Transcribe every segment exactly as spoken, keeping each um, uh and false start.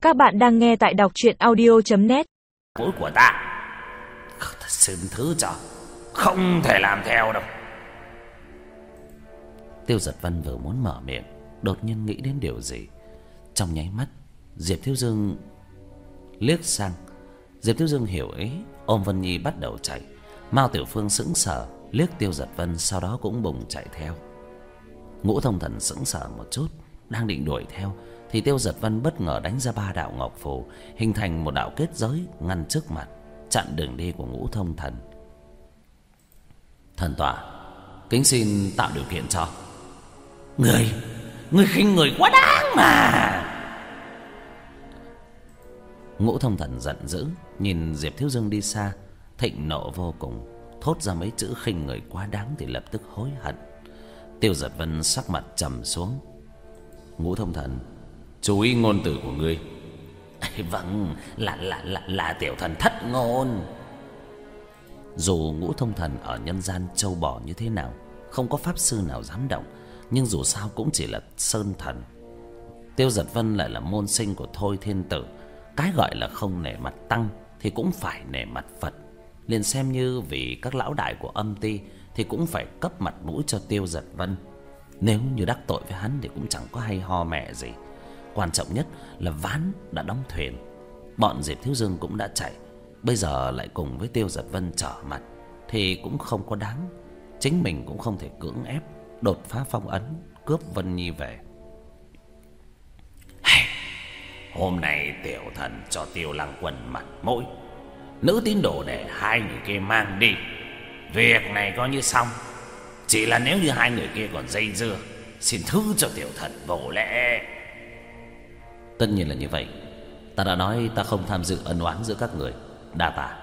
Các bạn đang nghe tại đọc truyện audio chấm net. Mũi của ta, xin thứ cho, không thể làm theo đâu. Tiêu Giật Vân vừa muốn mở miệng, đột nhiên nghĩ đến điều gì. Trong nháy mắt, Diệp Thiếu Dương liếc sang. Diệp Thiếu Dương hiểu ý, ôm Vân Nhi bắt đầu chạy. Mao Tiểu Phương sững sờ, liếc Tiêu Giật Vân, sau đó cũng bùng chạy theo. Ngũ Thông Thần sững sờ một chút, đang định đuổi theo thì Tiêu Giật Vân bất ngờ đánh ra ba đạo ngọc phù, hình thành một đạo kết giới ngăn trước mặt, chặn đường đi của Ngũ Thông Thần. Thần tọa, kính xin tạo điều kiện cho. Người, người khinh người quá đáng mà. Ngũ Thông Thần giận dữ, nhìn Diệp Thiếu Dương đi xa, thịnh nộ vô cùng, thốt ra mấy chữ khinh người quá đáng thì lập tức hối hận. Tiêu Giật Vân sắc mặt trầm xuống. Ngũ Thông Thần, chú ý ngôn từ của ngươi. Vâng, là là là là tiểu thần thất ngôn. Dù Ngũ Thông Thần ở nhân gian trâu bò như thế nào, không có pháp sư nào dám động, nhưng dù sao cũng chỉ là sơn thần. Tiêu Giật Vân lại là môn sinh của Thôi Thiên Tử, cái gọi là không nể mặt tăng thì cũng phải nể mặt Phật. Liền xem như vì các lão đại của âm ty thì cũng phải cấp mặt mũi cho Tiêu Giật Vân. Nếu như đắc tội với hắn thì cũng chẳng có hay ho mẹ gì. Quan trọng nhất là ván đã đóng thuyền, bọn Diệp Thiếu Dương cũng đã chạy, bây giờ lại cùng với Tiêu Giật Vân trở mặt thì cũng không có đáng. Chính mình cũng không thể cưỡng ép đột phá phong ấn, cướp Vân Nhi về. Hôm nay tiểu thần cho Tiêu Lăng Quân mặt mũi, nữ tín đồ để hai người kia mang đi, việc này coi như xong. Chỉ là nếu như hai người kia còn dây dưa, xin thứ cho tiểu thần vô lễ. Tất nhiên là như vậy. Ta đã nói ta không tham dự ân oán giữa các người. Đa tạ.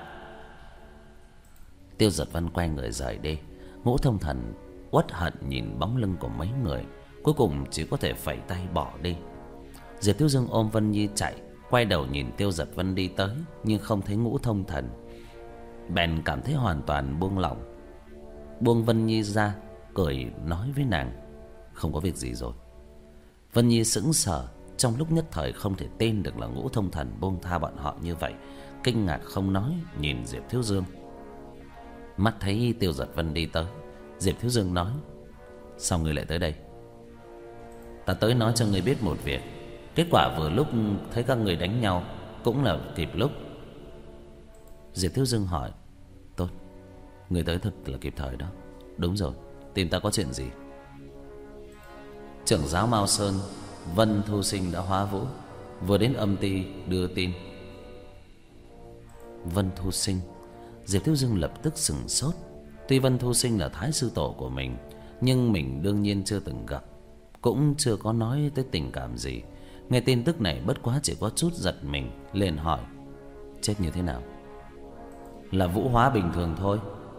Tiêu Giật Vân quay người rời đi. Ngũ Thông Thần uất hận nhìn bóng lưng của mấy người, cuối cùng chỉ có thể phẩy tay bỏ đi. Diệp Thiếu Dương ôm Vân Nhi chạy, quay đầu nhìn Tiêu Giật Vân đi tới, nhưng không thấy Ngũ Thông Thần, bèn cảm thấy hoàn toàn buông lỏng, buông Vân Nhi ra, cười nói với nàng: không có việc gì rồi. Vân Nhi sững sờ, trong lúc nhất thời không thể tin được là Ngũ Thông Thần buông tha bọn họ như vậy, kinh ngạc không nói, nhìn Diệp Thiếu Dương. Mắt thấy Tiêu Giật Vân đi tới, Diệp Thiếu Dương nói: sao người lại tới đây? Ta tới nói cho người biết một việc. Kết quả vừa lúc thấy các người đánh nhau, cũng là kịp lúc. Diệp Thiếu Dương hỏi: tốt, người tới thật là kịp thời đó. Đúng rồi, tìm ta có chuyện gì? Trưởng giáo Mao Sơn Vân Thu Sinh đã hóa vũ, vừa đến âm ty đưa tin. Vân Thu Sinh? Diệp Thiếu Dương lập tức sửng sốt. Tuy Vân Thu Sinh là thái sư tổ của mình, nhưng mình đương nhiên chưa từng gặp, cũng chưa có nói tới tình cảm gì. Nghe tin tức này bất quá chỉ có chút giật mình, liền hỏi: chết như thế nào? Là vũ hóa bình thường thôi.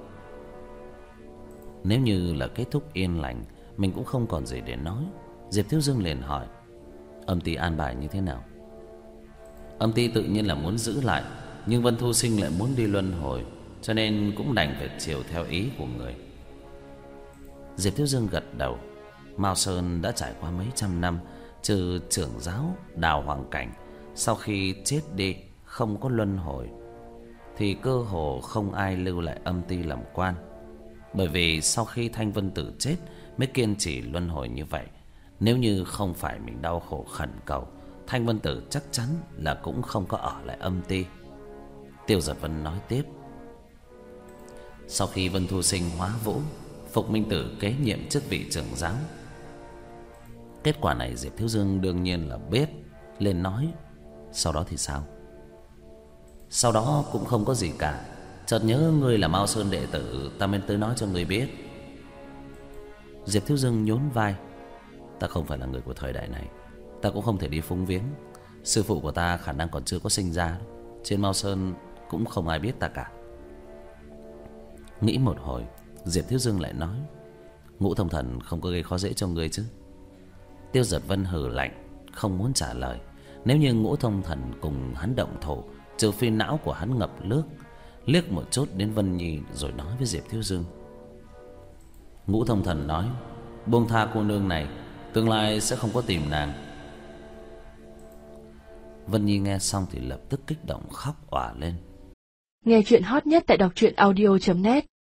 Nếu như là kết thúc yên lành, mình cũng không còn gì để nói. Diệp Thiếu Dương liền hỏi: âm ty an bài như thế nào? Âm ty tự nhiên là muốn giữ lại, nhưng Vân Thu Sinh lại muốn đi luân hồi, cho nên cũng đành phải chiều theo ý của người. Diệp Thiếu Dương gật đầu. Mao Sơn đã trải qua mấy trăm năm, trừ trưởng giáo Đào Hoàng Cảnh sau khi chết đi không có luân hồi, thì cơ hồ không ai lưu lại âm ty làm quan. Bởi vì sau khi Thanh Vân Tử chết mới kiên trì luân hồi như vậy. Nếu như không phải mình đau khổ khẩn cầu, Thanh Vân Tử chắc chắn là cũng không có ở lại âm ty. Tiêu Giật Vân nói tiếp: sau khi Vân Thu Sinh hóa vũ, Phục Minh Tử kế nhiệm chức vị trưởng giáo. Kết quả này Diệp Thiếu Dương đương nhiên là biết, liền nói: sau đó thì sao? Sau đó cũng không có gì cả. Chợt nhớ ngươi là Mao Sơn đệ tử, ta mới tới nói cho ngươi biết. Diệp Thiếu Dương nhún vai: ta không phải là người của thời đại này, ta cũng không thể đi phúng viếng. Sư phụ của ta khả năng còn chưa có sinh ra. Trên Mao Sơn cũng không ai biết ta cả. Nghĩ một hồi, Diệp Thiếu Dương lại nói: Ngũ Thông Thần không có gây khó dễ cho ngươi chứ? Tiêu Giật Vân hừ lạnh, không muốn trả lời. Nếu như Ngũ Thông Thần cùng hắn động thủ, trừ phi não của hắn ngập nước. Liếc một chút đến Vân Nhi rồi nói với Diệp Thiếu Dương: Ngũ Thông Thần nói buông tha cô nương này, tương lai sẽ không có tìm nàng. Vân Nhi nghe xong thì lập tức kích động khóc òa lên. Nghe chuyện hot nhất tại đọc truyện audio chấm net.